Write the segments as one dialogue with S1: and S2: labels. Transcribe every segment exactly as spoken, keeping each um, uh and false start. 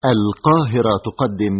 S1: القاهرة تقدم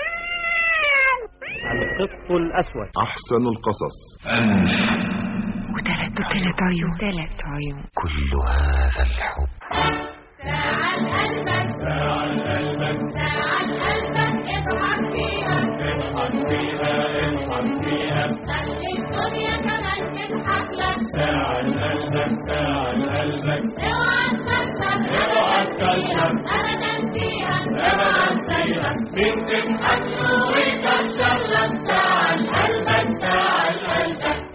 S2: القط الأسود.
S3: أحسن القصص.
S4: وثلاث ثلاث عيون ثلاث عيون
S5: كل هذا الحب.
S6: ساعة قلبك ساعة قلبك ساعة قلبك اضحك فيها اضحك فيها اضحك فيها خلي الدنيا كمان تضحك لك. ساعة قلبك ساعة قلبك اوعى تكشف اوعى تكشف أبدا فيها اوعى تكشف مين تضحك له ويكشف لك. ساعة قلبك ساعة قلبك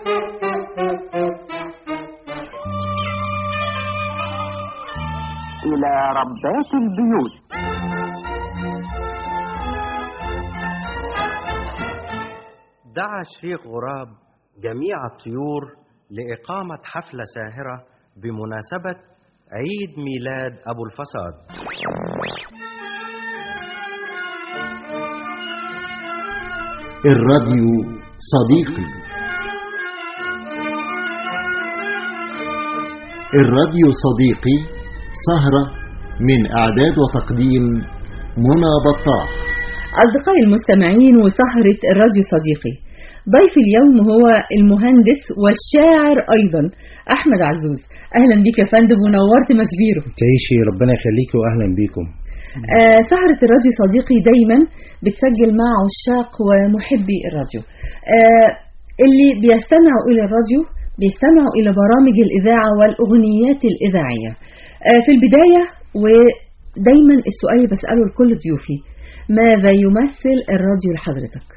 S7: إلى ربات البيوت.
S2: دعا الشيخ غراب جميع الطيور لإقامة حفلة ساهرة بمناسبة عيد ميلاد أبو الفساد.
S1: الراديو صديقي. الراديو صديقي سهرة من إعداد وتقديم منى بطاح.
S8: أصدقائي المستمعين وسهرة الراديو صديقي، ضيف اليوم هو المهندس والشاعر أيضا أحمد عزوز. أهلا بك يا فندم ونورت مسبيرو.
S9: تعيشي، ربنا يخليكي وأهلا بكم.
S8: آه سهرة الراديو صديقي دايما بتسجل مع عشاق ومحبي الراديو. آه اللي بيستمعوا إلى الراديو بيستمعوا إلى برامج الإذاعة والأغنيات الإذاعية. في البداية ودايما السؤال بسأله لكل ضيوفي، ماذا يمثل الراديو لحضرتك؟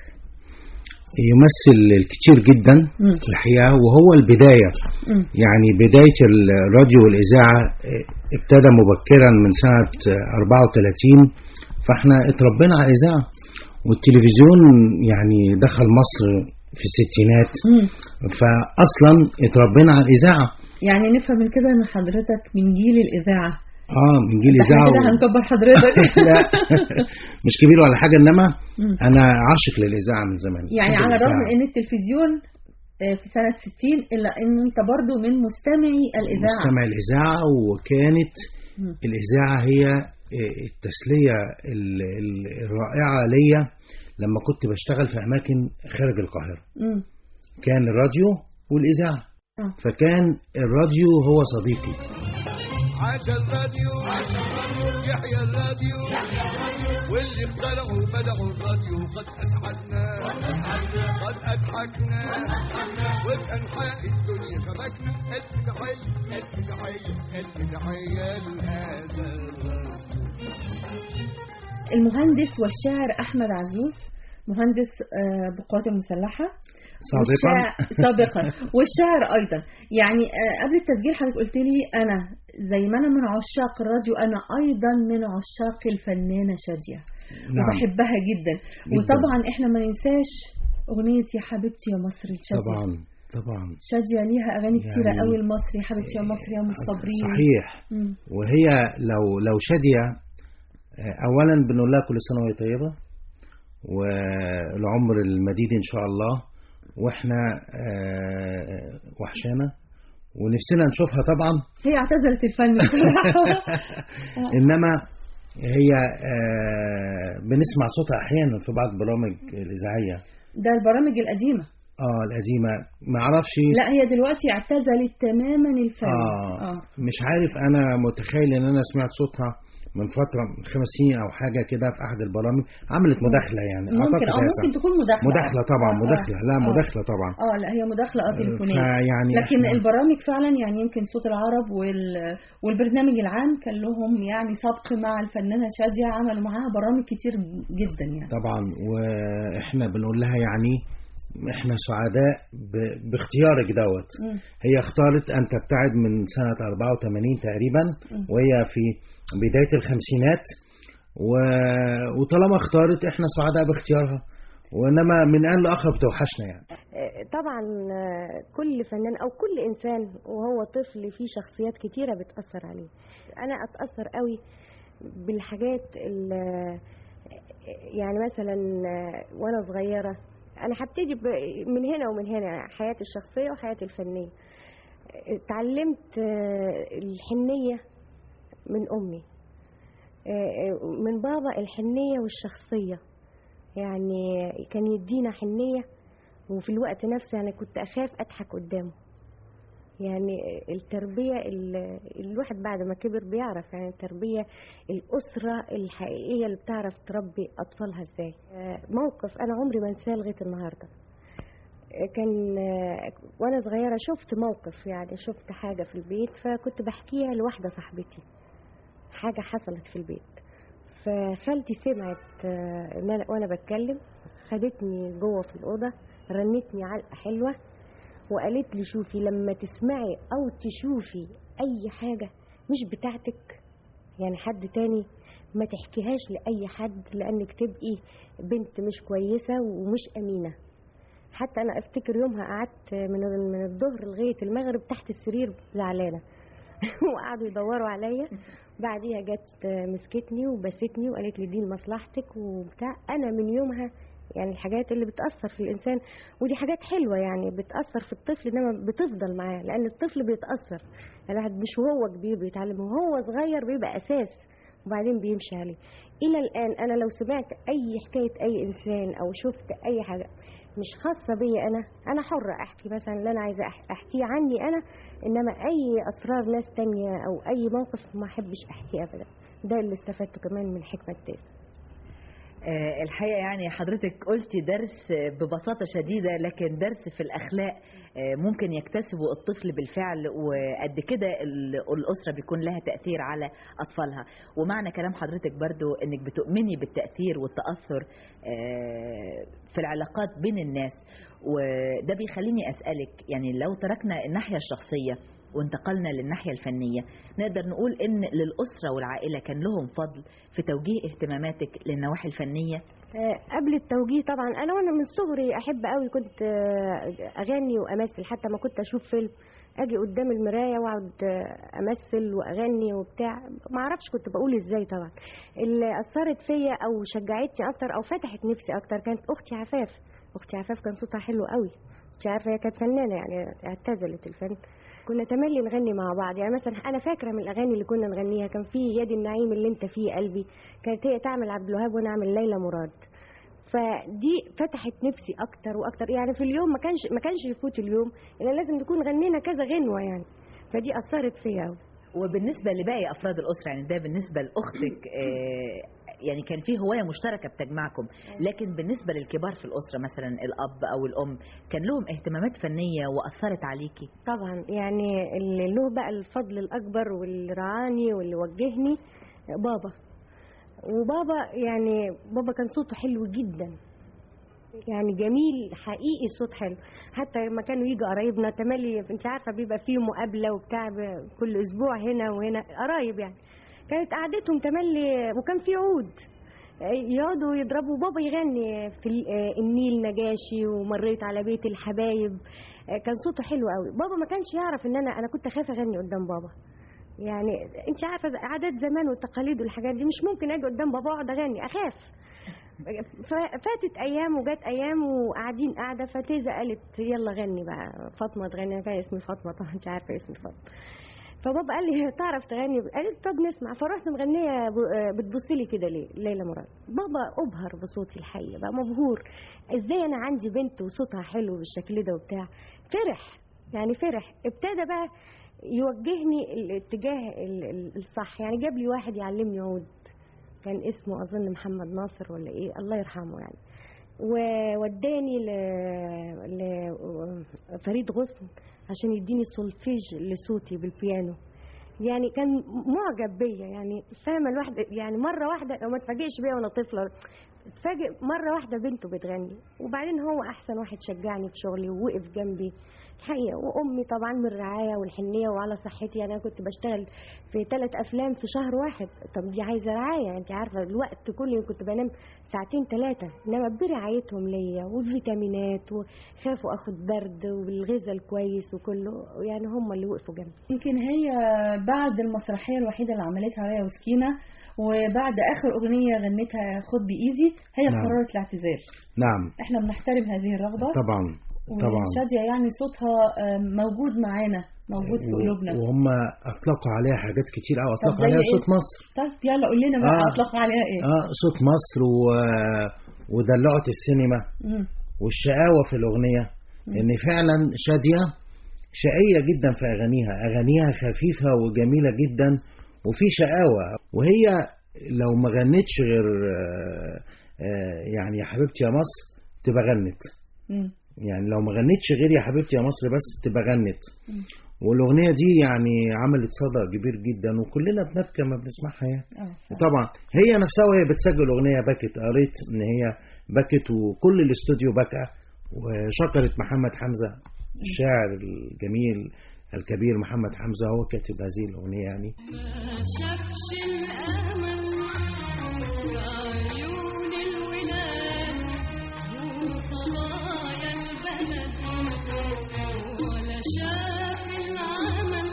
S9: يمثل الكثير جدا م. الحقيقة، وهو البداية. م. يعني بداية الراديو والإذاعة ابتدى مبكرا من سنة أربعة وثلاثين، فاحنا اتربينا على الإذاعة، والتلفزيون يعني دخل مصر في الستينات. م. فأصلا اتربينا على الإذاعة.
S8: يعني نفهم من كده ان حضرتك من جيل الإذاعة.
S9: اه من جيل الإذاعة.
S8: كده هنكبر حضرتك.
S9: لا مش كبير ولا حاجة، انما انا عاشق للإذاعة من زمان.
S8: يعني على الرغم ان التلفزيون في سنة ستين الا ان انت برضو من مستمعي الإذاعة.
S9: مستمعي الإذاعة، وكانت م. الإذاعة هي التسلية الرائعة ليا لما كنت بشتغل في أماكن خارج القاهرة. م. كان الراديو والإذاعة، فكان الراديو هو صديقي.
S10: عاش الراديو يحيى الراديو واللي اخترعوا بدعوا الراديو قد أسعدنا قد أضحكنا وبأنحاء الدنيا شبكنا. ألف تحية ألف تحية ألف تحية لهذا الراديو.
S8: المهندس والشاعر أحمد عزوز، مهندس بالقوات المسلحة
S9: سابقا
S8: سابقا والشاعر ايضا. يعني قبل التسجيل حضرتك قلت لي انا زي ما انا من عشاق الراديو انا ايضا من عشاق الفنانة شادية. نعم. وبحبها جدا. جدا وطبعا احنا ما ننساش اغنية يا حبيبتي يا مصر لشادية.
S9: طبعا طبعا
S8: شادية ليها اغاني يعني كتيرة قوي المصري، يا حبيبتي يا مصر يا مصابرين.
S9: صحيح. م. وهي لو لو شادية اولا بنقول لها كل سنة وهي طيبة والعمر المديد ان شاء الله، واحنا آه وحشانة ونفسنا نشوفها. طبعا
S8: هي اعتزلت الفن.
S9: انما هي آه بنسمع صوتها احيانا في بعض البرامج الاذاعيه.
S8: ده البرامج القديمه.
S9: اه القديمه ما اعرفش.
S8: لا هي دلوقتي اعتزلت تماما الفن.
S9: آه, اه مش عارف، انا متخيل ان انا سمعت صوتها من فترة من خمس سنين أو حاجة كده في أحد البرامج، عملت مداخلة يعني.
S8: ممكن أو ممكن تكون مداخلة.
S9: مداخلة طبعا آه مداخلة لا آه مداخلة طبعا.
S8: اه لا هي مداخلة اه تليفونية.
S9: يعني
S8: لكن البرامج فعلا يعني يمكن صوت العرب وال والبرنامج العام كان لهم يعني سبق مع الفنانة شادية، عملوا معاها برامج كتير جدا يعني.
S9: طبعا، وإحنا بنقول لها يعني احنا سعداء باختيارك دوت. م. هي اختارت ان تبتعد من سنة أربعة وثمانين تقريبا، م. وهي في بداية الخمسينات، و... وطالما اختارت احنا سعداء باختيارها، وانما من آن لآخر بتوحشنا يعني.
S11: طبعا كل فنان او كل انسان وهو طفل فيه شخصيات كتيرة بتأثر عليه. انا اتأثر قوي بالحاجات يعني مثلا وانا صغيرة انا هبتدي من هنا ومن هنا، حياتي الشخصية وحياتي الفنية. اتعلمت الحنية من امي، من بابا الحنية والشخصية، يعني كان يدينا حنية وفي الوقت نفسه يعني كنت أخاف أضحك قدامه. يعني التربية الواحد بعد ما كبر بيعرف يعني التربية الأسرة الحقيقية اللي بتعرف تربي أطفالها إزاي. موقف أنا عمري ما انساه لغاية النهاردة، كان وأنا صغيرة شفت موقف، يعني شفت حاجة في البيت فكنت بحكيها لواحدة صاحبتي، حاجة حصلت في البيت، فخالتي سمعت وأنا بتكلم، خدتني جوه في الأوضة، رنتني علقة حلوة وقالت لي شوفي لما تسمعي أو تشوفي أي حاجة مش بتاعتك يعني حد تاني ما تحكيهاش لأي حد، لأنك تبقي بنت مش كويسة ومش أمينة. حتى أنا أفتكر يومها قعدت من من الظهر لغاية المغرب تحت السرير زعلانة وقعدوا يدوروا عليا. بعديها جت مسكتني وبستني وقالت لي دي مصلحتك وبتاع. أنا من يومها يعني الحاجات اللي بتأثر في الإنسان، ودي حاجات حلوة يعني بتأثر في الطفل، إنما بتفضل معاه، لأن الطفل بيتأثر الواحد مش وهو كبير بيتعلم، وهو صغير بيبقى أساس وبعدين بيمشي عليه. إلى الآن أنا لو سمعت أي حكاية أي إنسان أو شفت أي حاجة مش خاصة بي أنا أنا حرة أحكي مثلا اللي أنا عايزة أحكيه عني أنا، إنما أي أسرار ناس تانية أو أي موقف ما أحبش أحكيه أبدا. ده اللي استفدته كمان من حكمة تاسع.
S3: أه الحقيقة يعني حضرتك قلتي درس ببساطة شديدة، لكن درس في الأخلاق أه ممكن يكتسبه الطفل بالفعل، وقد كده الأسرة بيكون لها تأثير على أطفالها. ومعنى كلام حضرتك برضو أنك بتؤمني بالتأثير والتأثر أه في العلاقات بين الناس، وده بيخليني أسألك يعني لو تركنا الناحية الشخصية وانتقلنا للناحية الفنية، نقدر نقول ان للأسرة والعائلة كان لهم فضل في توجيه اهتماماتك للنواحي الفنية؟
S11: قبل التوجيه طبعا انا وانا من صغري احب قوي كنت اغني وامثل، حتى ما كنت اشوف فيلم اجي قدام المراية واقعد امثل واغني وبتاع، ما اعرفش كنت بقول ازاي. طبعا اللي اثرت فيا او شجعتني اكتر او فتحت نفسي اكتر كانت اختي عفاف. اختي عفاف كان صوتها حلو قوي، اختي عارفه هي كانت فنانه يعني اعتزلت الفن. كنا تملي نغني مع بعض، يعني مثلا انا فاكره من الاغاني اللي كنا نغنيها كان في يد النعيم اللي انت فيه قلبي، كانت هي تعمل عبد الوهاب وانا اعمل ليلى مراد. فدي فتحت نفسي اكتر واكتر، يعني في اليوم ما كانش ما كانش يفوت اليوم الا لازم نكون غنينا كذا غنوه يعني، فدي اثرت فيا قوي.
S3: وبالنسبه لباقي افراد الاسره يعني ده بالنسبه لاختك آه يعني كان في هوايه مشتركه بتجمعكم، لكن بالنسبه للكبار في الاسره مثلا الاب او الام كان لهم اهتمامات فنيه واثرت عليكي؟
S11: طبعا يعني اللي له بقى الفضل الاكبر واللي رعاني واللي وجهني بابا. وبابا يعني بابا كان صوته حلو جدا، يعني جميل حقيقي، صوت حلو. حتى لما كانوا يجوا قرايبنا تملي انت عارفه بيبقى فيه مقابله وبتاع كل اسبوع هنا وهنا قرايب، يعني كانت قعدتهم تملي وكان في عود يقعدوا يضربوا بابا يغني في النيل نجاشي ومريت على بيت الحبايب. كان صوته حلو قوي. بابا ما كانش يعرف ان انا انا كنت اخاف اغني قدام بابا، يعني انت عارفه عادات زمان والتقاليد والحاجات دي مش ممكن اجي قدام بابا اقعد اغني، اخاف. ففاتت ايام وجت ايام وقاعدين قاعده فتيزه قالت يلا غني بقى فاطمه تغني، كان اسمي فاطمه طبعا انت عارفه اسمي فاطمه. فبابا قال لي تعرف تغني؟ قالت طب نسمع. فرحت مغنيه بتبصي لي كده ليه ليلى مراد. بابا ابهر بصوتي الحقيقه، بقى مبهور ازاي انا عندي بنت وصوتها حلو بالشكل ده وبتاع. فرح يعني فرح، ابتدى بقى يوجهني الاتجاه الصح، يعني جاب لي واحد يعلمني عود كان اسمه اظن محمد ناصر ولا ايه الله يرحمه يعني، ووداني ل فريد غصن عشان يديني سولفيج لصوتي بالبيانو. يعني كان معجب بيا، يعني فاهمه الواحد يعني مره واحده لو ما تفاجئش بيا وانا طفله اتفاجئ مره واحده بنته بتغني. وبعدين هو احسن واحد شجعني في شغلي ووقف جنبي الحقيقه. وامي طبعا من الرعايه والحنيه وعلى صحتي، يعني انا كنت بشتغل في ثلاث افلام في شهر واحد، طب دي عايزه رعايه انت عارفه الوقت كله كنت بنام ساعتين ثلاثه، انما برعايتهم ليا والفيتامينات وخافوا اخد برد والغذاء الكويس وكله، يعني هم اللي وقفوا جنبي.
S8: يمكن هي بعد المسرحيه الوحيده اللي عملتها ريا وسكينه وبعد اخر اغنيه غنتها خد بايدي هي نعم. قررت الاعتزال.
S9: نعم
S8: احنا بنحترم هذه الرغبه
S9: طبعا طبعا.
S8: شادية يعني صوتها موجود معانا موجود في قلوبنا،
S9: وهم اطلقوا عليها حاجات كتير قوي، اطلقوا عليها صوت
S8: إيه؟
S9: مصر.
S8: طب يلا قول لنا بقى
S9: آه.
S8: اطلقوا عليها ايه؟
S9: اه صوت مصر و... ودلعت السينما
S8: مم.
S9: والشقاوة في الأغنية. إن فعلا شادية شقية جدا في أغانيها، أغانيها خفيفة وجميلة جدا وفي شقاوة. وهي لو ما غنتش غير يعني يا حبيبتي يا مصر تبقى غنت، يعني لو ما غنتش غير يا حبيبتي يا مصر بس تبقى غنت. والأغنية دي يعني عملت صدى كبير جدا وكلنا بنبكي لما بنسمعها يعني. طبعا هي نفسها وهي بتسجل الأغنية بكت، قريت إن هي بكت وكل الاستوديو بكى، وشكرت محمد حمزة الشاعر الجميل الكبير محمد حمزة، هو كاتب هذه الأغنية يعني.
S6: ما شافش الأمل في عيون الولاد وصبايا البلد، ولا شاف العمل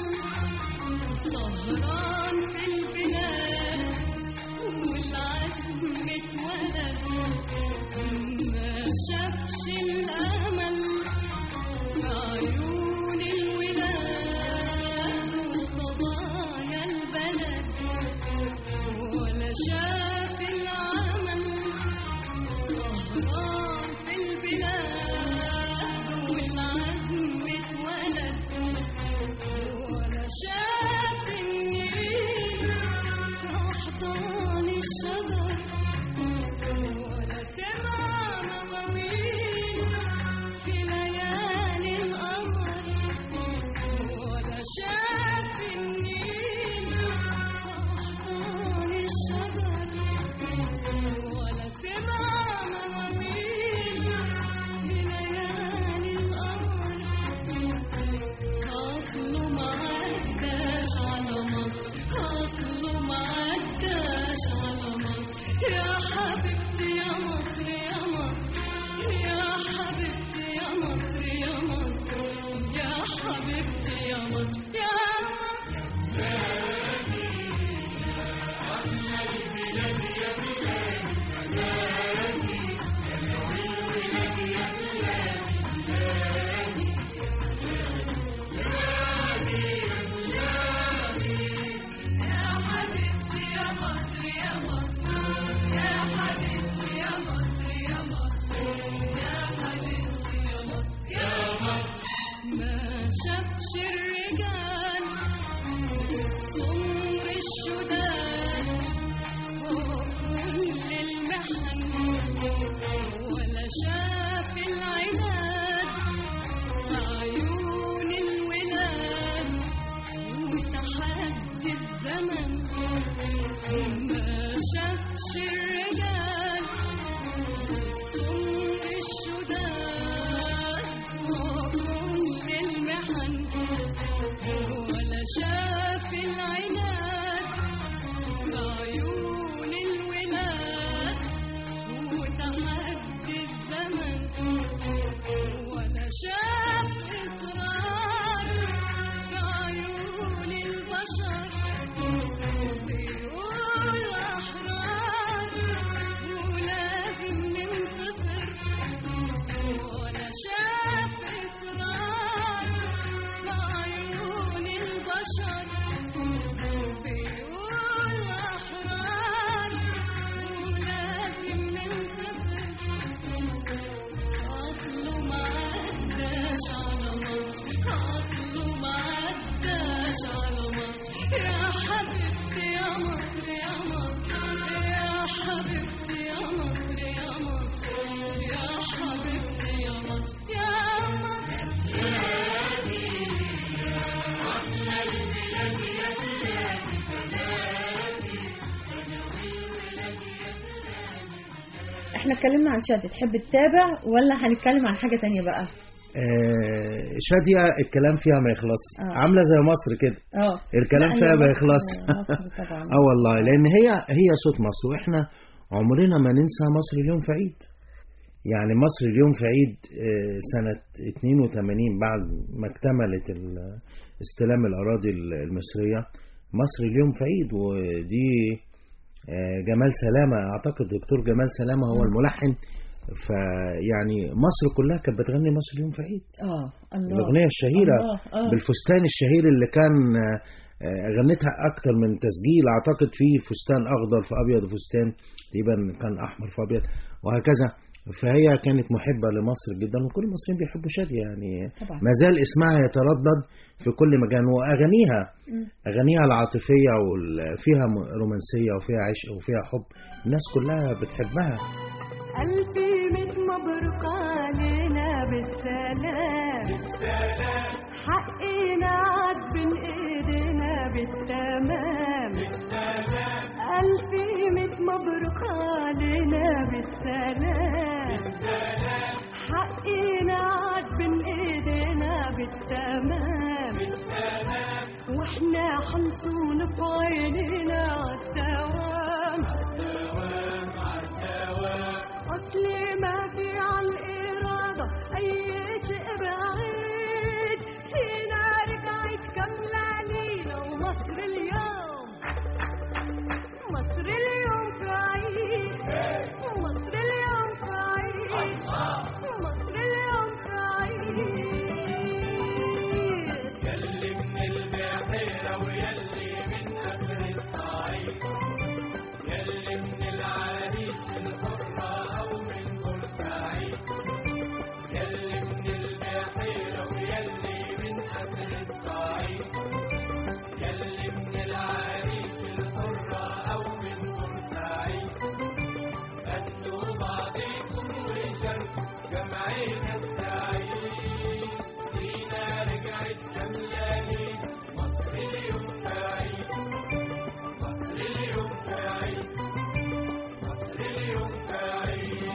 S6: سهران في البلاد والعزم اتولد. ما شافش الأمل في عيون الولاد وصبايا البلد، ولا شاف العمل سهران في البلاد والعزم اتولد، ولا شاف النيل في أحضان الشجر، ولا سمع مواويل في ليالي القمر، ولا شاف النيل في أحضان الشجر، ولا سمع مواويل في ليالي القمر. أصله ما عداش على مصر، أصله ما عداش على مصر، يا حبيبتي يا مصر يا مصر، يا حبيبتي يا مصر يا مصر، يا حبيبتي يا مصر يا ما شافش الرجال السمر الشداد وكل المحن، ولا شاف العناد عيون الولاد وتحدي الزمن. ما شافش الرجال السمر الشداد وكل المحن، ولا شاف العناد عيون الولاد وتحدي الزمن، ولا شاف إصرار في عيون البشر بيقول أحرار ولازم ننتصر، ولا شاف إصرار في عيون البشر بيقول أحرار ولازم ننتصر. أصله ما عداش على مصر، أصله ما عداش على مصر، يا حبيبتي يا مصر يا مصر، يا حبيبتي يا مصر يا مصر، يا حبيبتي يا مصر يا
S8: احنا اتكلمنا عن شادية، تحب تتابع ولا هنتكلم عن حاجة تانية بقى؟
S9: آه شادية الكلام فيها ما يخلص،
S8: آه.
S9: عاملة زي مصر كده،
S8: اه
S9: الكلام
S8: لا،
S9: فيها
S8: هي
S9: ما
S8: مصر-
S9: يخلص.
S8: مصر طبعا.
S9: اه والله، لأن هي هي صوت مصر، وإحنا عمرنا ما ننسى مصر اليوم في عيد. يعني مصر اليوم في عيد آه، سنة اتنين وتمانين بعد ما اكتملت ال- استلام الأراضي المصرية، مصر اليوم في عيد. ودي آه، جمال سلامة، أعتقد دكتور جمال سلامة هو الملحن فيعني مصر كلها كانت بتغني مصر اليوم في عيد.
S8: اه الله.
S9: الاغنيه الشهيره
S8: الله. آه.
S9: بالفستان الشهير اللي كان غنتها اكتر من تسجيل، اعتقد فيه فستان اخضر في ابيض وفستان تقريبا كان احمر في ابيض وهكذا. فهي كانت محبه لمصر جدا وكل المصريين بيحبوا شاديه يعني طبعا. ما زال اسمها يتردد في كل مكان واغانيها اغانيها العاطفيه وفيها رومانسيه وفيها عشق وفيها حب الناس كلها بتحبها.
S6: ألفي ميت مبروك علينا بالسلام بالسلام حقنا عاد بين ايدينا بالتمام بالسلام ألفي ميت مبروك علينا بالسلام بالسلام حقنا عاد بين ايدينا بالتمام بالسلام واحنا حنصون في عينينا عالدوام عالدوام عالدوام أصلي ما في عالإرادة أي شيء بعيد فينا رجعت كاملة لينا ومصر اليوم مصر اليوم في عيد مصر اليوم في عيد مصر اليوم في عيد يلي من البحيرة ويلي من أبر الصعيد يلي من العريش الحرة أو من بورسعيد يلي من البحيرة ويلي من أبر الصعيد يلي من العريش الحرة أو من بورسعيد أدوا بعضكم وشاركوا جمعنا السعيد فينا رجعت كاملة مصر اليوم في عيد مصر اليوم في عيد مصر اليوم في عيد.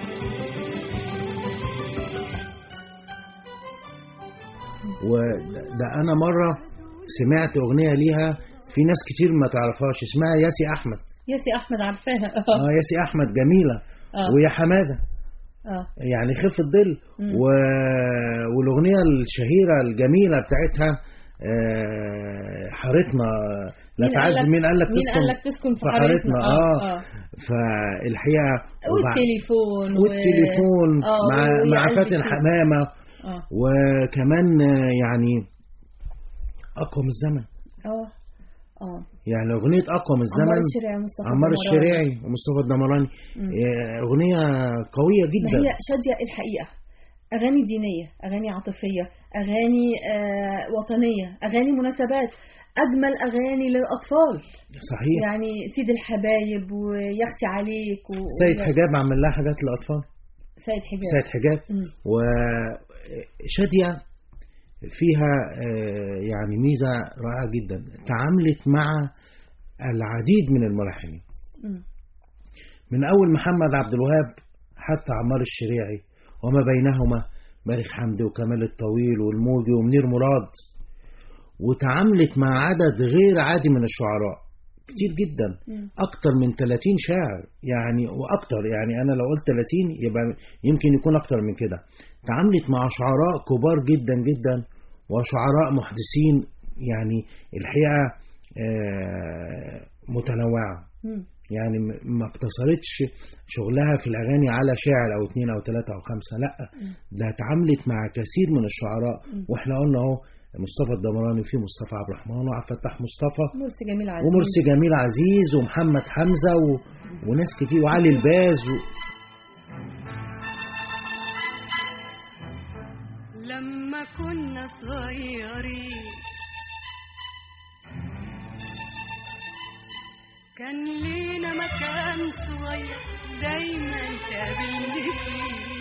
S9: وده انا مره سمعت اغنيه ليها في ناس كتير ما تعرفهاش اسمها ياسي احمد.
S8: ياسي احمد عارفاها.
S9: اه ياسي احمد جميله. آه. ويا حماده
S8: اه
S9: يعني خف الظل و... والاغنيه الشهيره الجميله بتاعتها آه حارتنا لا تعز مين قال لك
S8: تسكن مين قال لك تسكن في حارتنا.
S9: اه, آه. آه. فالحقيقه
S8: والتليفون
S9: والتليفون و...
S8: آه.
S9: مع مع فاتن حمامه
S8: آه.
S9: وكمان يعني اقوى من الزمن.
S8: اه اه
S9: يعني اغنيه اقوى من الزمن
S8: عمار الشريعي ومصطفى
S9: عمار الشريعي ومصطفى الدمراني اغنيه قويه جدا.
S8: هي شاديه الحقيقه اغاني دينيه اغاني عاطفيه اغاني آه وطنيه اغاني مناسبات اجمل اغاني للاطفال.
S9: صحيح
S8: يعني سيد الحبايب ويختي عليك و...
S9: سيد حجاب عمل لها حاجات للاطفال.
S8: سيد حجاب
S9: سيد حجاب وشاديه فيها يعني ميزة رائعة جدا تعاملت مع العديد من الملحنين من أول محمد عبد الوهاب حتى عمار الشريعي وما بينهما مالك حمدي وكمال الطويل والموجي ومنير مراد وتعاملت مع عدد غير عادي من الشعراء كتير جدا أكتر من ثلاثين شاعر يعني وأكتر يعني أنا لو قلت ثلاثين يبقى يمكن يكون أكتر من كده. تعاملت مع شعراء كبار جدا جدا وشعراء محدثين يعني الحقيقة متنوعة يعني ما اقتصرتش شغلها في الأغاني على شاعر أو اثنين أو ثلاثة أو خمسة لأ ده تعاملت مع كثير من الشعراء وإحنا قلنا أهو مصطفى الدمراني وفي مصطفى عبد الرحمن وعبد الفتاح مصطفى
S8: ومرسي جميل عزيز
S9: ومرسي جميل عزيز ومحمد حمزة و... وناس كتير وعلي الباز و...
S6: لما كنا صغيرين كان لينا مكان صغير دايما تقابلني فيه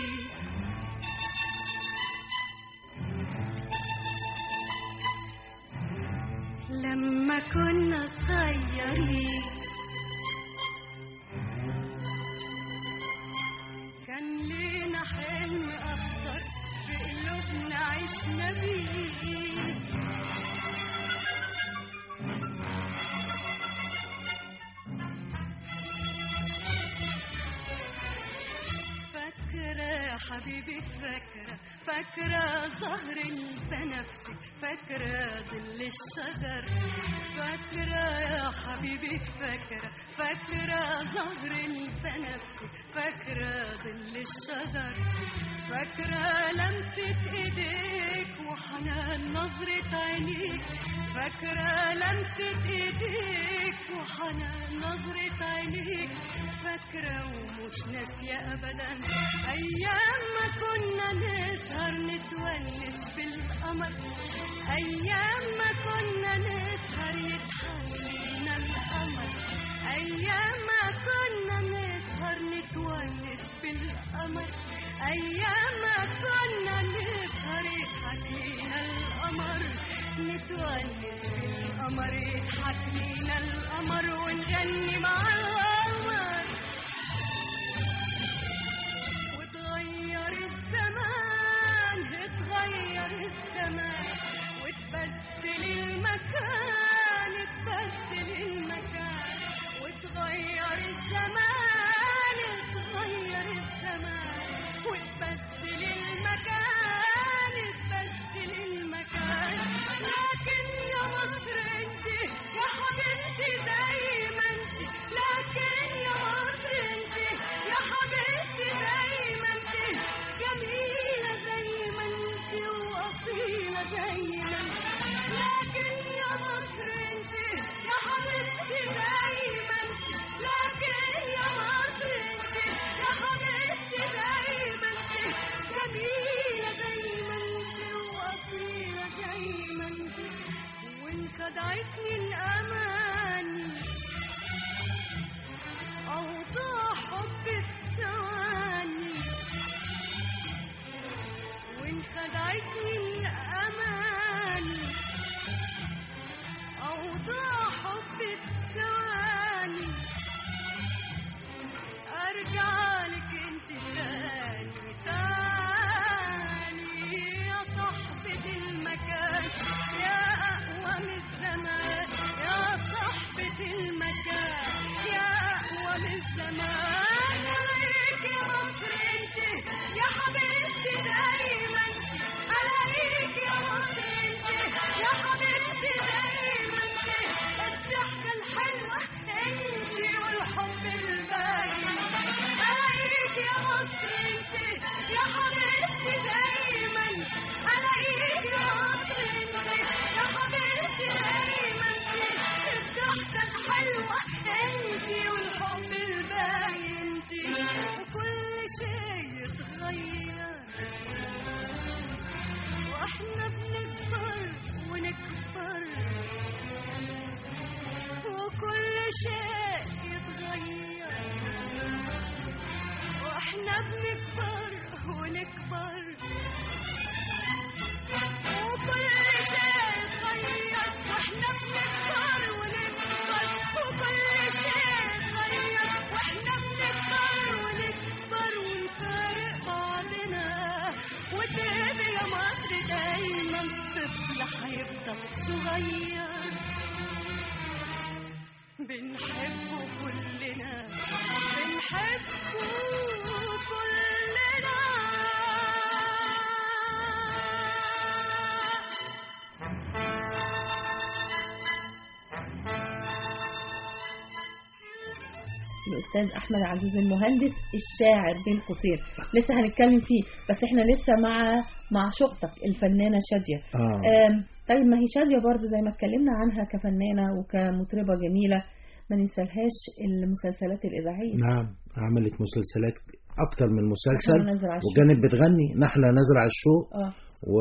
S6: لما كنا صغيرين كان لينا حلم أخضر في قلوبنا عشنا بيه فاكرة يا حبيبي فاكرة فاكرة زهر البنفسي فاكرة ظل الشجر فاكرة يا حبيبي فاكرة فاكرة زهر البنفسي فاكرة ظل
S12: الشجر، فاكرة لمسة ايديك وحنان نظرة عينيك، فاكرة لمسة ايديك وحنان نظرة عينيك، فاكرة ومش ناسية ابدا ايام ما كنا نسهر نتونس بالقمر، ايام ما كنا نسهر يضحك لينا القمر، ايام ما كنا نسهر نتونس بالقمر، ايام ما كنا نسهر يضحك لينا القمر، نتونس بالقمر يضحك لينا القمر ونغني مع القمر. وتغير الزمان اتغير الزمان وتبدل المكان اتبدل المكان، وتغير الزمان اتغير الزمان وتبدل المكان اتبدل المكان، لكن يا مصر انت يا حبيبتي زي ما انت، لكن يا مصر انت يا حبيبتي زي ما انت، جميلة زي ما انت وأصيلة زي ما انت، لكن يا مصر انت يا حبيبتي زي ما انت، لكن يا مصر انت يا حبيبتي زي ما انت، جميلة زي ما انت وأصيلة زي ما انت، وان خدعتني الأماني أوضاع حب الثواني، وان خدعتني الأماني أوضاع حب الثواني، أرجع لك انت تاني تاني يا صاحبة المكان، يا أقوى من الزمان، يا صاحبة المكان، يا أقوى من الزمان، عليك يا مصر انت يا حبيبتي دايما، عليك يا مصر انت يا حبيبتي دايما، الضحكة الحلوة انت والحب الباين، عليك يا مصر انت يا حبيبتي دايما، عليك يا مصر انت يا حبيبتي دايما، الضحكة الحلوة انت والحب الباين انت، وكل شيء يتغير واحنا بنكبر ونكبر، وكل شيء يتغير واحنا بنكبر ونكبر، وكل شيء يتغير واحنا بنكبر ونكبر، وكل شيء يتغير واحنا بنكبر ونكبر ونفارق بعضنا، وتبقى يا مصر دايما طفل هيفضل صغير، بنحبه كلنا بنحبه كلنا.
S8: الأستاذ أحمد عزوز المهندس الشاعر بين قوسين، لسه هنتكلم فيه، بس احنا لسه مع مع شقتك الفنانة شادية.
S9: آه.
S8: طيب ما هي شادية برضو زي ما اتكلمنا عنها كفنانة وكمطربة جميلة، ما ننسالهاش المسلسلات الإذاعية.
S9: نعم، عملت مسلسلات أكتر من مسلسل، وكانت بتغني نحلة نزرع الشوق
S8: آه.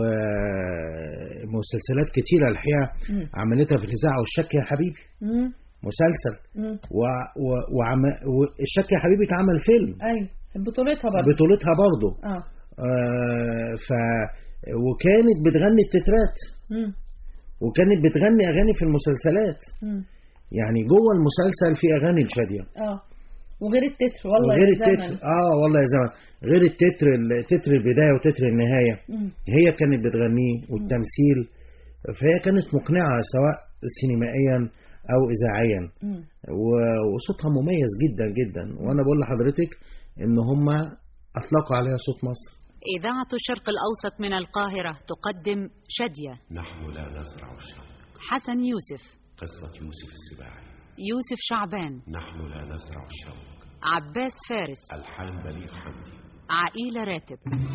S9: ومسلسلات كتيرة الحقيقة عملتها في الإذاعة، والشك يا حبيبي
S8: مم.
S9: مسلسل و... و... وعم... والشك يا حبيبي اتعمل فيلم.
S8: أيوة بطولتها برضو
S9: بطولتها برضو
S8: آه.
S9: آه ف وكانت بتغني التترات
S8: مم.
S9: وكانت بتغني أغاني في المسلسلات.
S8: مم.
S9: يعني جوه المسلسل في أغاني لشادية.
S8: اه وغير التتر والله
S9: غير
S8: يا
S9: التتر
S8: زمن.
S9: اه والله يا زمن، غير التتر التتر البداية وتتر النهاية.
S8: مم.
S9: هي كانت بتغنيه والتمثيل، فهي كانت مقنعة سواء سينمائيا أو إذاعيا،
S8: مم.
S9: وصوتها مميز جدا جدا. وأنا بقول لحضرتك إن هم أطلقوا عليها صوت مصر.
S13: إذاعة الشرق الأوسط من القاهرة تقدم شادية.
S14: نحن لا نزرع الشرق.
S13: حسن يوسف.
S14: قصة يوسف السباعي.
S13: يوسف شعبان.
S14: نحن لا نزرع الشوق.
S13: عباس فارس.
S14: ألحان بليغ حمدي.
S13: عقيلة راتب.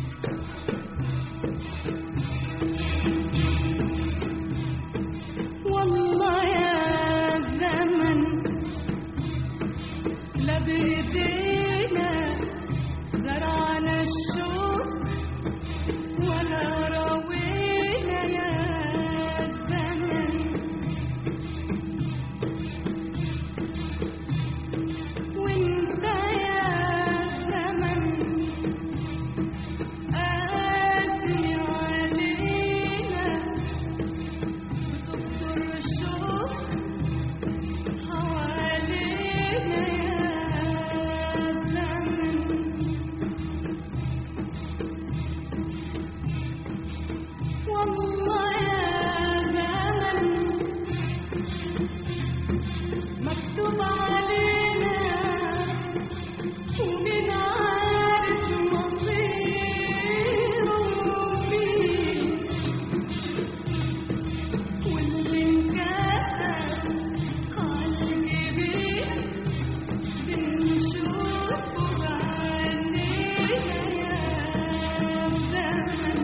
S12: والله يا زمن لا بإيدينا زرعنا الشوق ولا روينا يا زمن، وانت يا زمن قاسي علينا بتكبر الشوق حوالينا يا زمن. والله يا زمن مكتوب علينا ومين عارف مصيره فيه، واللي انكسر عالجبين بنشوفه بعينينا يا زمن.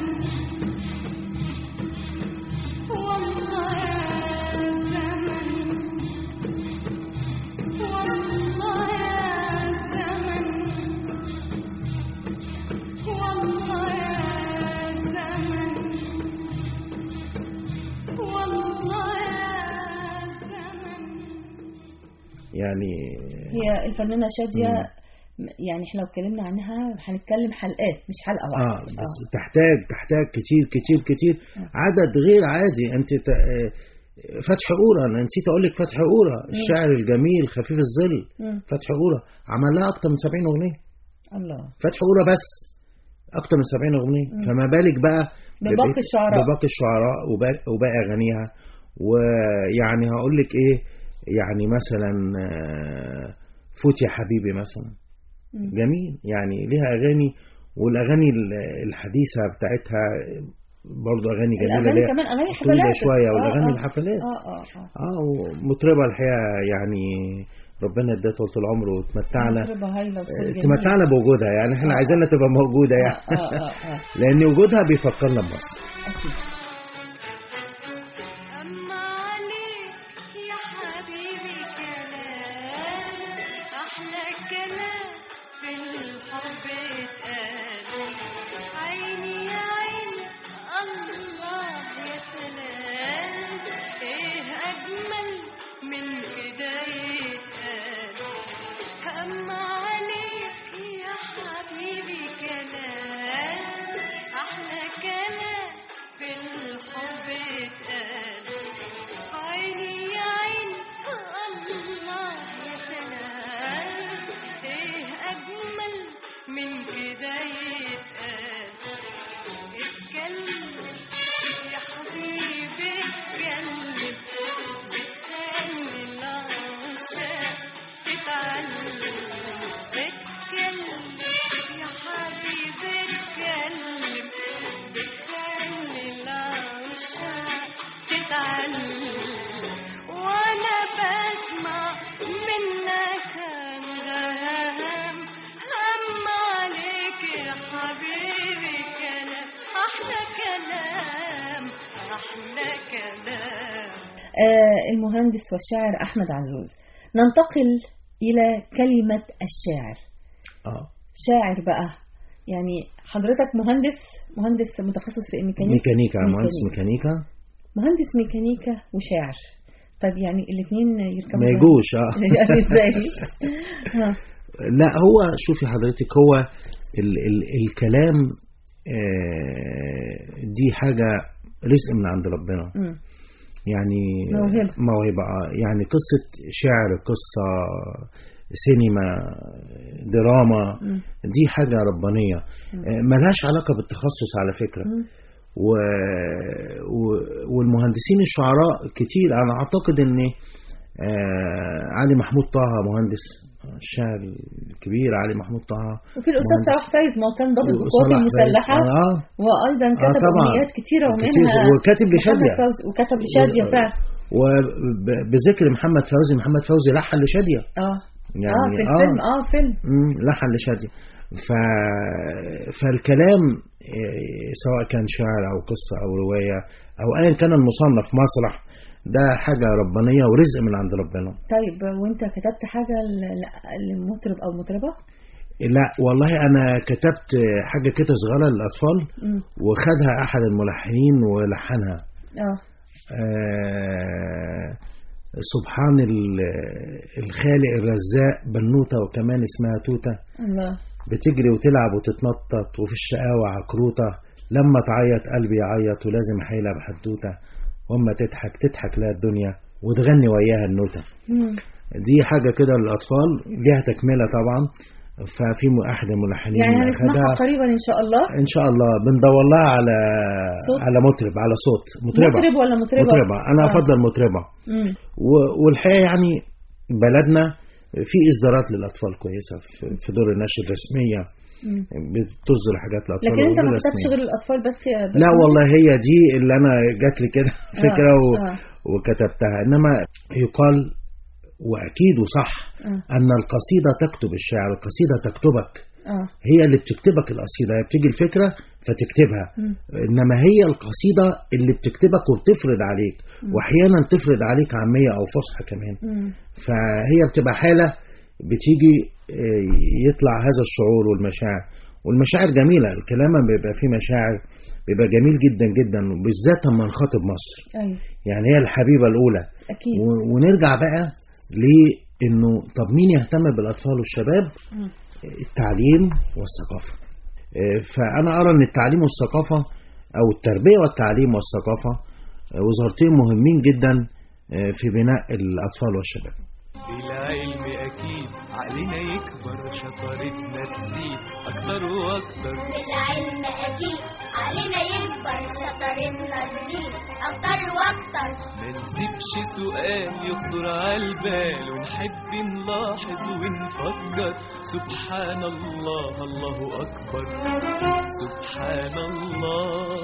S12: والله يا زمن والله يا زمن والله يا زمن والله يا زمن.
S9: يعني
S8: هي الفنانة شادية يعني احنا لو اتكلمنا عنها هنتكلم حلقات مش حلقة واحدة.
S9: اه بس تحتاج تحتاج كتير كتير كتير عدد غير عادي. انت ت... آه، فتح قورة، انا نسيت اقول لك فتح قورة الشاعر الجميل خفيف الظل.
S8: مم.
S9: فتح قورة عمل لها اكتر من سبعين اغنية.
S8: الله.
S9: فتح قورة بس اكتر من سبعين اغنية، فما بالك بقى
S8: بباقي الشعراء
S9: بباقي الشعراء وباقي, وباقي اغانيها. ويعني هقول لك ايه، يعني مثلا آه، فوت يا حبيبي مثلا
S8: مم.
S9: جميل، يعني ليها اغاني. والاغاني ال- الحديثه بتاعتها برضه اغاني جميله،
S8: الأغاني
S9: اللي هي
S8: كمان أغاني
S9: طويلة
S8: حفلات.
S9: شويه،
S8: آه،
S9: والاغاني
S8: آه.
S9: الحفلات
S8: اه اه اه
S9: اه ومطربه الحقيقه يعني ربنا اداها طول العمر وتمتعنا
S8: مطربة هايلة وصوت جميل.
S9: تمتعنا بوجودها. يعني احنا
S8: آه.
S9: عايزينها تبقى موجوده
S8: اه
S9: يعني
S8: اه اه اه
S9: لان وجودها بيفكرنا بمصر.
S8: أكيد.
S12: أما عليك يا حبيبي كلام أحلى كلام في الحب اتقال، عيني يا عيني الله يا سلام، إيه أجمل من كده يتقال. أما عليك يا حبيبي كلام أحلى كلام في الحب اتقال، عيني يا عيني الله يا سلام، ايه اجمل من كده يتقال. اتكلم يا حبيبي اتكلم، بتخلي العشاق تتعلم. اتكلم يا حبيبي اتكلم، بتخلي العشاق تتعلم. وانا بسمع منك انغام، هم عليك يا حبيبي كلام احلى كلام احلى كلام.
S8: آه المهندس والشاعر أحمد عزوز. ننتقل إلى كلمة الشاعر.
S9: اه
S8: شاعر بقى، يعني حضرتك مهندس مهندس متخصص في الميكانيكا.
S9: ميكانيكا مهندس ميكانيكا
S8: مهندس ميكانيكا وشاعر. طب يعني الاثنين يركبوا
S9: ما يجوش اه
S8: يعني ازاي؟ ها.
S9: لا هو شوفي حضرتك، هو ال ال الكلام آه دي حاجة رزق من عند ربنا.
S8: مم.
S9: يعني
S8: موهبة
S9: موهبة يعني قصة شعر، قصة سينما، دراما،
S8: مم.
S9: دي حاجة ربانية آه ملهاش علاقة بالتخصص على فكرة.
S8: مم.
S9: و... و... والمهندسين الشعراء كتير. أنا أعتقد أن آه علي محمود طه مهندس، الشاعر الكبير علي محمود طه.
S8: وفي الأستاذ صلاح فايز ما كان ضابط
S9: وصلاح
S8: بالقوات المسلحة
S9: آه.
S8: وأيضا كتب
S9: آه
S8: أغنيات كتيرة ومنها
S9: وكاتب لشادية
S8: وكتب لشادية فعلا.
S9: وبذكر محمد فوزي، محمد فوزي لحن لشادية
S8: اه
S9: يعني
S8: اه في الفيلم اه, آه فيلم
S9: مم، لحن لشادية. ف... فالكلام سواء كان شعر او قصة او رواية او ايا كان المصنف مسرح، ده حاجة ربانية ورزق من عند ربنا.
S8: طيب وانت كتبت حاجة للمطرب او مطربة؟
S9: لا والله انا كتبت حاجة كده صغيرة للاطفال م. وخدها احد الملحنين ولحنها. اه, آه سبحان الخالق الرزاق، بنوتة وكمان اسمها توتة، الله بتجري وتلعب وتتنطط وفي الشقاوة عكروتة، لما تعيط قلبي يعيط ولازم حيلة بحدوتة، وما تضحك تضحك لها الدنيا وتغني وياها النوتة. مم. دي حاجة كده للأطفال ليها تكملة طبعا، ففي أحد الملحنين
S8: يعني هنسمعها قريبا إن شاء الله.
S9: إن شاء الله بندور لها على صوت. على مطرب، على صوت مطربة.
S8: مطرب ولا مطربة؟
S9: مطربة أنا آه. أفضل مطربة. والحقيقة يعني بلدنا في إصدارات للأطفال كويسة في دور النشر الرسمية، بتصدر حاجات للأطفال.
S8: لكن أنت ما كتبتش غير الأطفال بس يا
S9: لا والله هي دي اللي أنا جات لي كده فكرة آه. و... آه. وكتبتها. إنما يقال وأكيد وصح آه. أن القصيدة تكتب الشعر، القصيدة تكتبك آه. هي اللي بتكتبك القصيدة، هي بتيجي الفكرة فتكتبها م. إنما هي القصيدة اللي بتكتبك وبتفرض عليك م. وأحيانا تفرض عليك عامية أو فصحى كمان م. فهي بتبقى حالة بتيجي يطلع هذا الشعور والمشاعر، والمشاعر جميلة، الكلام بيبقى فيه مشاعر بيبقى جميل جدا جدا، وبالذات لما نخاطب مصر. أيوة. يعني هي الحبيبة الأولى. أكيد. ونرجع بقى لأنه طب مين يهتم بالأطفال والشباب؟ م. التعليم والثقافة. فأنا أرى أن التعليم والثقافة أو التربية والتعليم والثقافة وزارتين مهمين جدا في بناء الأطفال والشباب.
S15: بالعلم أكيد عقلنا يكبر، شطارتنا تزيد أكتر وأكتر.
S6: بالعلم أكيد عقلنا يكبر، شطارتنا تزيد أكتر وأكتر.
S15: ما نسيبش سؤال يخطر عالبال، ونحب نلاحظ ونفكر. سبحان الله الله أكبر، سبحان الله.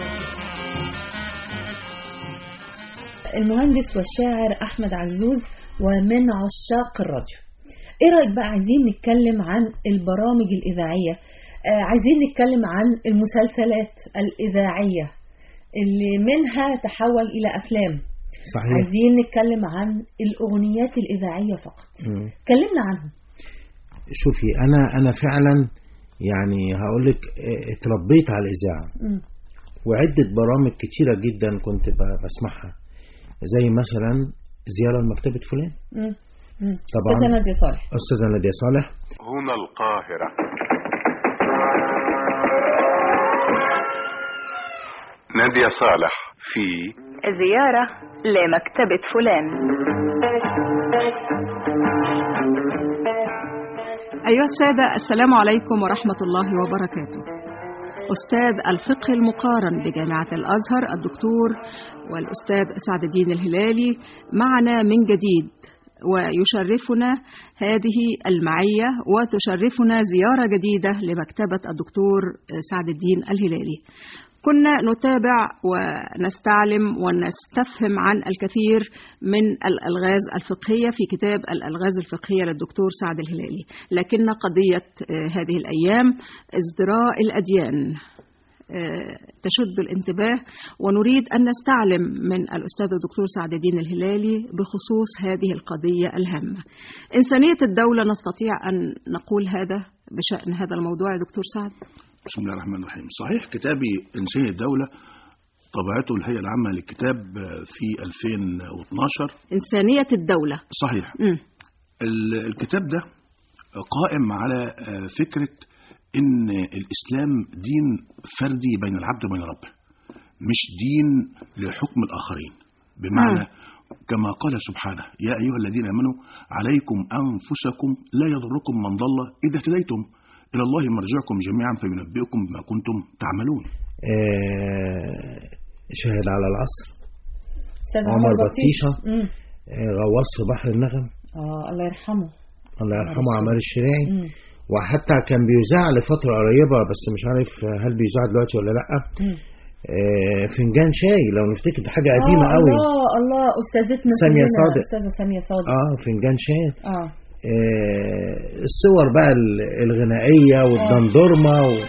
S8: المهندس والشاعر أحمد عزوز ومن عشاق الراديو، ايه رأيك بقى؟ عايزين نتكلم عن البرامج الإذاعية، آه عايزين نتكلم عن المسلسلات الإذاعية اللي منها تحول إلى أفلام. صحيح. عايزين نتكلم عن الأغنيات الإذاعية فقط. م. كلمنا عنهم.
S9: شوفي أنا أنا فعلا يعني هقولك اتربيت على الإذاعة، م. وعدة برامج كتيرة جدا كنت بسمعها، زي مثلا زيارة لمكتبة فلان. م. طبعا
S8: أستاذة نادية صالح.
S9: أستاذة نادية صالح.
S16: هنا القاهرة. نادية صالح في
S17: زيارة لمكتبة فلان.
S18: أيها السادة، السلام عليكم ورحمة الله وبركاته. أستاذ الفقه المقارن بجامعة الأزهر الدكتور والأستاذ سعد الدين الهلالي معنا من جديد، ويشرفنا هذه المعية وتشرفنا زيارة جديدة لمكتبة الدكتور سعد الدين الهلالي. كنا نتابع ونستعلم ونستفهم عن الكثير من الألغاز الفقهية في كتاب الألغاز الفقهية للدكتور سعد الهلالي، لكن قضية هذه الأيام ازدراء الأديان تشد الانتباه، ونريد أن نستعلم من الأستاذ الدكتور سعد الدين الهلالي بخصوص هذه القضية الهامة. إنسانية الدولة، نستطيع أن نقول هذا بشأن هذا الموضوع يا دكتور سعد؟
S14: بسم الله الرحمن الرحيم. صحيح كتابي إنسانية الدولة طبعته الهيئة العامة للكتاب في ألفين واثناشر.
S18: إنسانية الدولة.
S14: صحيح. م. الكتاب ده قائم على فكرة إن الإسلام دين فردي بين العبد وبين ربه، مش دين لحكم الآخرين. بمعنى م. كما قال سبحانه: يا أيها الذين آمنوا عليكم أنفسكم لا يضركم من ضل إذا اهتديتم إلى الله مرجعكم جميعا فينبئكم بما كنتم تعملون.
S9: آه شاهد على العصر، عمر بطيشة، آه غواص في بحر النغم،
S8: آه الله يرحمه
S9: الله يرحمه عمار الشريعي. م. وحتى كان بيذاع لفترة قريبة بس مش عارف هل بيذاع دلوقتي ولا لأ. آه فنجان شاي، لو نفتكر دي حاجة قديمة
S8: آه
S9: قوي.
S8: الله الله أستاذتنا
S9: سامية صادق،
S8: أستاذة سامية صادق.
S9: آه فنجان شاي.
S8: آه
S9: آه، الصور بقى الغنائية والدندورمة و...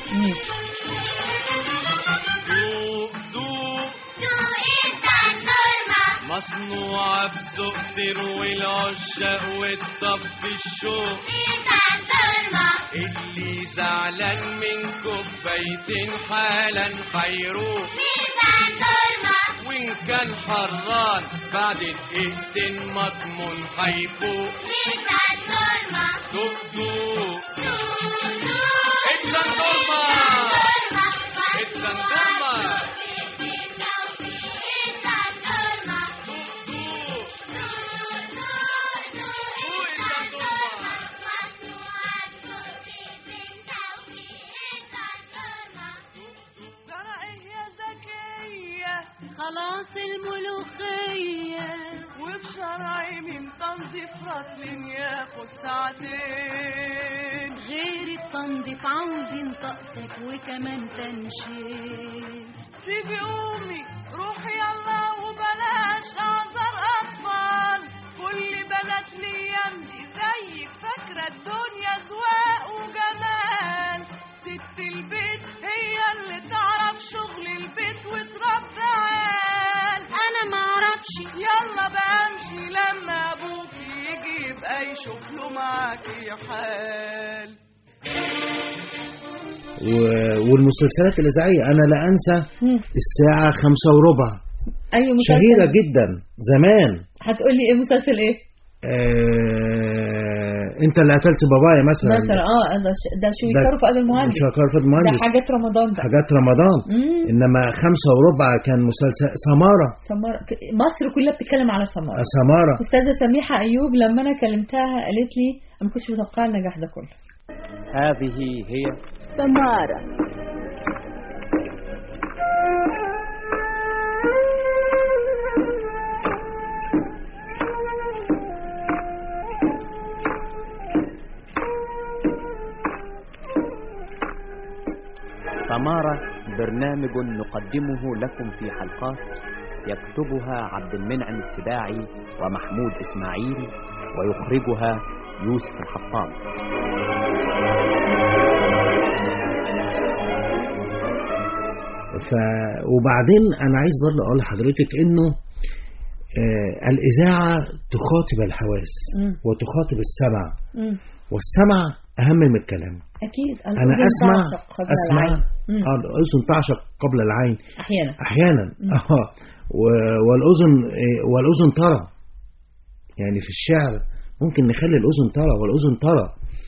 S15: مصنوعة بذوق تروي العشاق وتطفي الشوق اللي زعلان من كوبايتين حالا هيروح وإن كان حران بعد دقيقتين مضمون هيفوق دوق دوق الدندورمة الدندورمة
S12: خلاص الملوخية وبشرعي من تنظيف رطل ياخد ساعتين غير التنظيف عاوزين تقطيف وكمان تنشيف سيبي قومي روحي يلا وبلاش اعذر اطفال كل بنات ليامي زيك فاكرة الدنيا زواق وجمال ست البيت هي اللي تعرف شغل البيت وتربي عيال انا معرفش يلا بقى امشي لما ابوك يجي يبقى يشوف له معاكي حال.
S9: والمسلسلات الإذاعية أنا لا أنسى الساعة خمسة وربع
S8: أي مسلسل
S9: شهيرة جدا زمان.
S8: هتقولي إيه مسلسل إيه؟
S9: آه... أنت اللي قتلت بابايا مثلا
S8: مثلا اه ده ش... ده شويكار وفؤاد المهندس
S9: شويكار وفؤاد المهندس
S8: ده حاجات رمضان ده
S9: حاجات رمضان
S8: مم.
S9: إنما خمسة وربع كان مسلسل سمارة
S8: سمارة مصر كلها بتتكلم على سمارة
S9: سمارة
S8: أستاذة سميحة أيوب لما أنا كلمتها قالت لي أنا ما كنتش متوقعة النجاح ده كله.
S2: هذه هي
S17: سمارة.
S2: سمارة برنامج نقدمه لكم في حلقات يكتبها عبد المنعم السباعي ومحمود إسماعيل ويخرجها يوسف الحطاب.
S9: ف... وبعدين أنا عايز برضه أقول لحضرتك إنه آه الإذاعة تخاطب الحواس م. وتخاطب السمع م. والسمع أهم من الكلام.
S8: أكيد.
S9: أنا أسمع أسمع آه الأذن تعشق قبل العين
S8: أحيانا
S9: أحيانا آه والأذن والأذن ترى يعني في الشعر ممكن نخلي الأذن ترى والأذن ترى.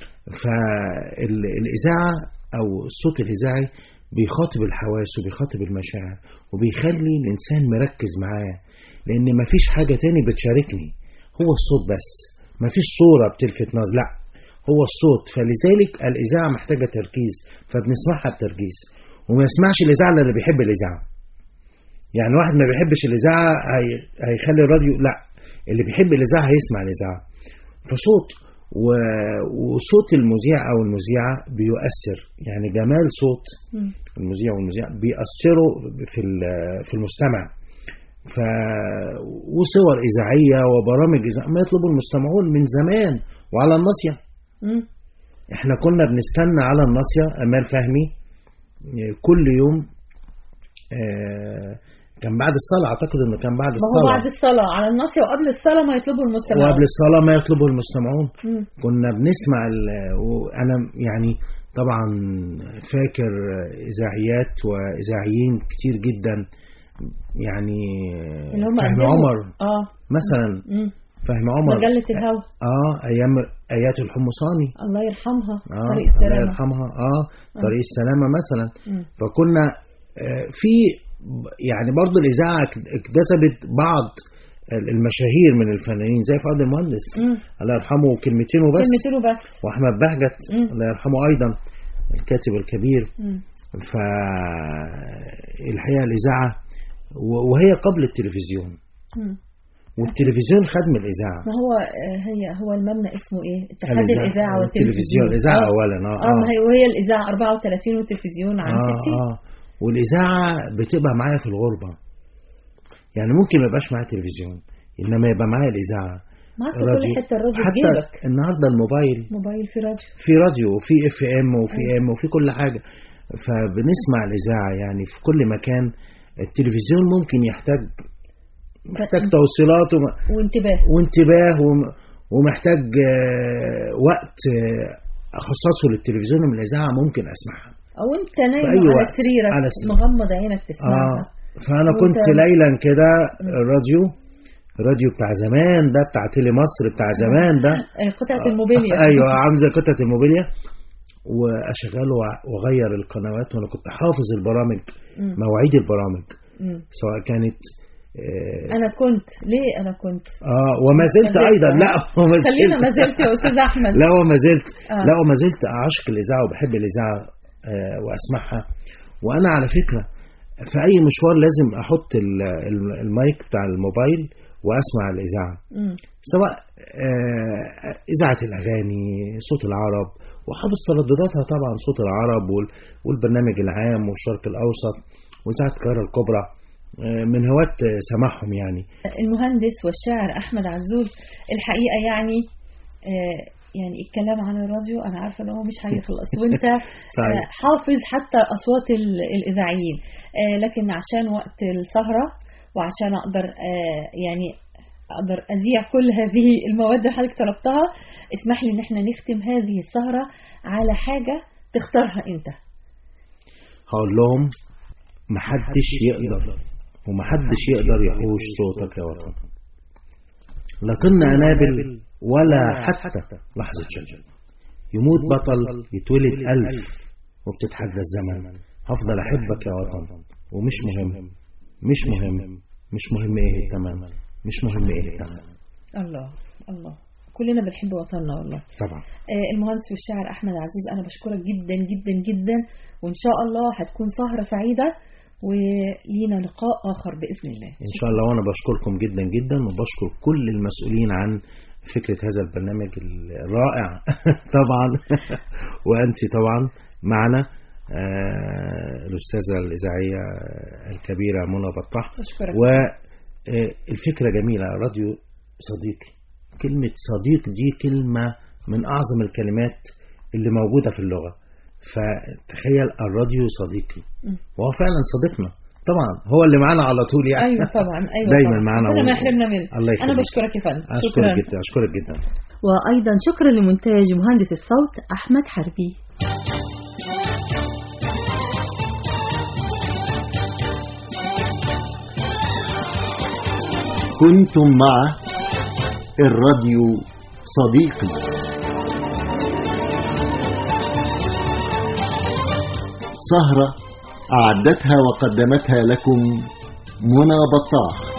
S9: فالإذاعة أو الصوت الإذاعي بيخاطب الحواس وبيخاطب المشاعر وبيخلي الإنسان مركز معاه لأن مفيش حاجة تاني بتشاركني هو الصوت بس مفيش صورة بتلفت نظر لا هو الصوت. فلذلك الإذاعة محتاجة تركيز فبنسمعها بتركيز وما يسمعش الإذاعة اللي بيحب الإذاعة. يعني واحد ما بيحبش الإذاعة هي... هيخلي الراديو لا اللي بيحب الإذاعة هيسمع الإذاعة. فصوت و... وصوت المذيع أو المذيعة بيؤثر يعني جمال صوت المذيع والمذيع بيأثروا في في المستمع. ف وصور إذاعية وبرامج إذاعية ما يطلبوا المستمعون من زمان وعلى الناصية.
S8: مم.
S9: احنا كنا بنستنى على الناصية أمال فهمي كل يوم آه كان بعد الصلاة أعتقد إنه كان بعد الصلاة.
S8: ما هو بعد الصلاة على الناصية وقبل الصلاة ما يطلبوا المستمعون.
S9: وقبل الصلاة ما يطلبوا المستمعون.
S8: مم.
S9: كنا بنسمع وأنا يعني طبعا فاكر إذاعيات وإذاعيين كتير جدا يعني فهمي عمر
S8: آه.
S9: مثلا
S8: مم.
S9: فهمي عمر
S8: مجلة الهوى
S9: اه ايام ايات الحمصاني
S8: الله يرحمها
S9: آه.
S8: طريق السلامة
S9: الله يرحمها اه طريق السلامة مثلا.
S8: مم.
S9: فكنا آه في يعني برضو الإذاعة اكتسبت بعض المشاهير من الفنانين زي فؤاد المهندس
S8: مم.
S9: الله يرحمه كلمتين وبس
S8: كلمتين وبس
S9: واحمد بهجت
S8: مم.
S9: الله يرحمه ايضا الكاتب الكبير.
S8: مم.
S9: فالحقيقة الإذاعة وهي قبل التلفزيون.
S8: مم.
S9: والتلفزيون خدم الإذاعة.
S8: ما هو هي هو المبنى اسمه ايه؟ اتحاد الإذاعة والتلفزيون.
S9: الإذاعة أولا اه
S8: اه ما هي وهي الإذاعة أربعة وثلاثين والتلفزيون عن
S9: آه
S8: ستين.
S9: اه والإذاعة بتبقى معايا في الغربة يعني ممكن ما يبقاش معايا تلفزيون إنما يبقى معايا الإذاعة
S8: معاك في كل حته الراديو في
S9: حتى
S8: جيبك.
S9: النهارده الموبايل
S8: موبايل في راديو
S9: في راديو وفي اف ام وفي ام وفي كل حاجه، فبنسمع الاذاعه يعني في كل مكان. التلفزيون ممكن يحتاج محتاج توصيلات وم...
S8: وانتباه
S9: وانتباه وم... ومحتاج وقت اخصصه للتلفزيون. من الاذاعه ممكن اسمعها
S8: او انت نايم على سريرك على مغمض عينك تسمعها.
S9: آه. فانا كنت ليلا كده الراديو الراديو بتاع زمان ده، بتاع تيلي مصر بتاع زمان ده،
S8: قطعه الموبيليا.
S9: ايوه عامل زي قطعه الموبيليا، واشغله واغير القنوات وانا كنت حافظ البرامج، مواعيد البرامج سواء كانت
S8: آه انا كنت ليه انا كنت
S9: اه وما زلت ايضا. لا وما زلت
S8: خلينا ما زلت يا استاذ احمد.
S9: لا وما زلت
S8: آه.
S9: لا وما زلت اعشق الاذاعه وبحب الاذاعه آه واسمعها. وانا على فكره في اي مشوار لازم احط المايك بتاع الموبايل واسمع الاذاعه، سواء آه اذاعه الاغاني، صوت العرب، وحافظ تردداتها طبعا، صوت العرب والبرنامج العام والشرق الاوسط واذاعه القاهره الكبرى، من هواة سماعهم. يعني
S8: المهندس والشاعر احمد عزوز، الحقيقه يعني آه يعني الكلام عن الراديو انا عارفه ان هو مش هيخلص، وانت آه حافظ حتى اصوات الاذاعيين، آه لكن عشان وقت السهره وعشان اقدر آه يعني اقدر اذيع كل هذه المواد اللي حضرتك طلبتها، اسمح لي ان احنا نختم هذه السهره على حاجه تختارها انت.
S9: هقول لهم محدش يقدر ومحدش يقدر يحوش صوتك يا وطن، لا طن أنابل ولا حتى لحظة شجر. يموت بطل يتولد ألف وبتتحدى الزمن. هفضل أحبك يا وطن ومش مهم مش مهم مش مهم إيه التمام، مش مهم إيه التمام.
S8: الله الله، كلنا بنحب وطننا والله.
S9: طبعا.
S8: آه المهندس والشاعر أحمد عزوز، أنا بشكرك جدا جدا جدا، وإن شاء الله هتكون سهرة سعيدة ولينا لقاء آخر بإذن الله
S9: إن شاء الله. وأنا بشكركم جدا جدا وبشكر كل المسؤولين عن فكرة هذا البرنامج الرائع طبعا وأنت طبعا معنا آه الأستاذة الإذاعية الكبيرة منى بطاح. والفكرة جميلة، راديو صديقي. كلمة صديق دي كلمة من أعظم الكلمات اللي موجودة في اللغة، فتخيل الراديو صديقي، وهو فعلا صديقنا طبعا، هو اللي معانا على طول يعني.
S8: ايوه طبعا ايوه
S9: دايما
S8: طبعا.
S9: معانا.
S8: ربنا ما يحرمنا منه. انا بشكرك يا فندم.
S9: اشكرك جدا اشكرك جدا.
S8: وايضا شكرا لمونتاج مهندس الصوت احمد حربي.
S1: كنتم مع الراديو صديقي، سهرة أعدتها وقدمتها لكم منى بطاح.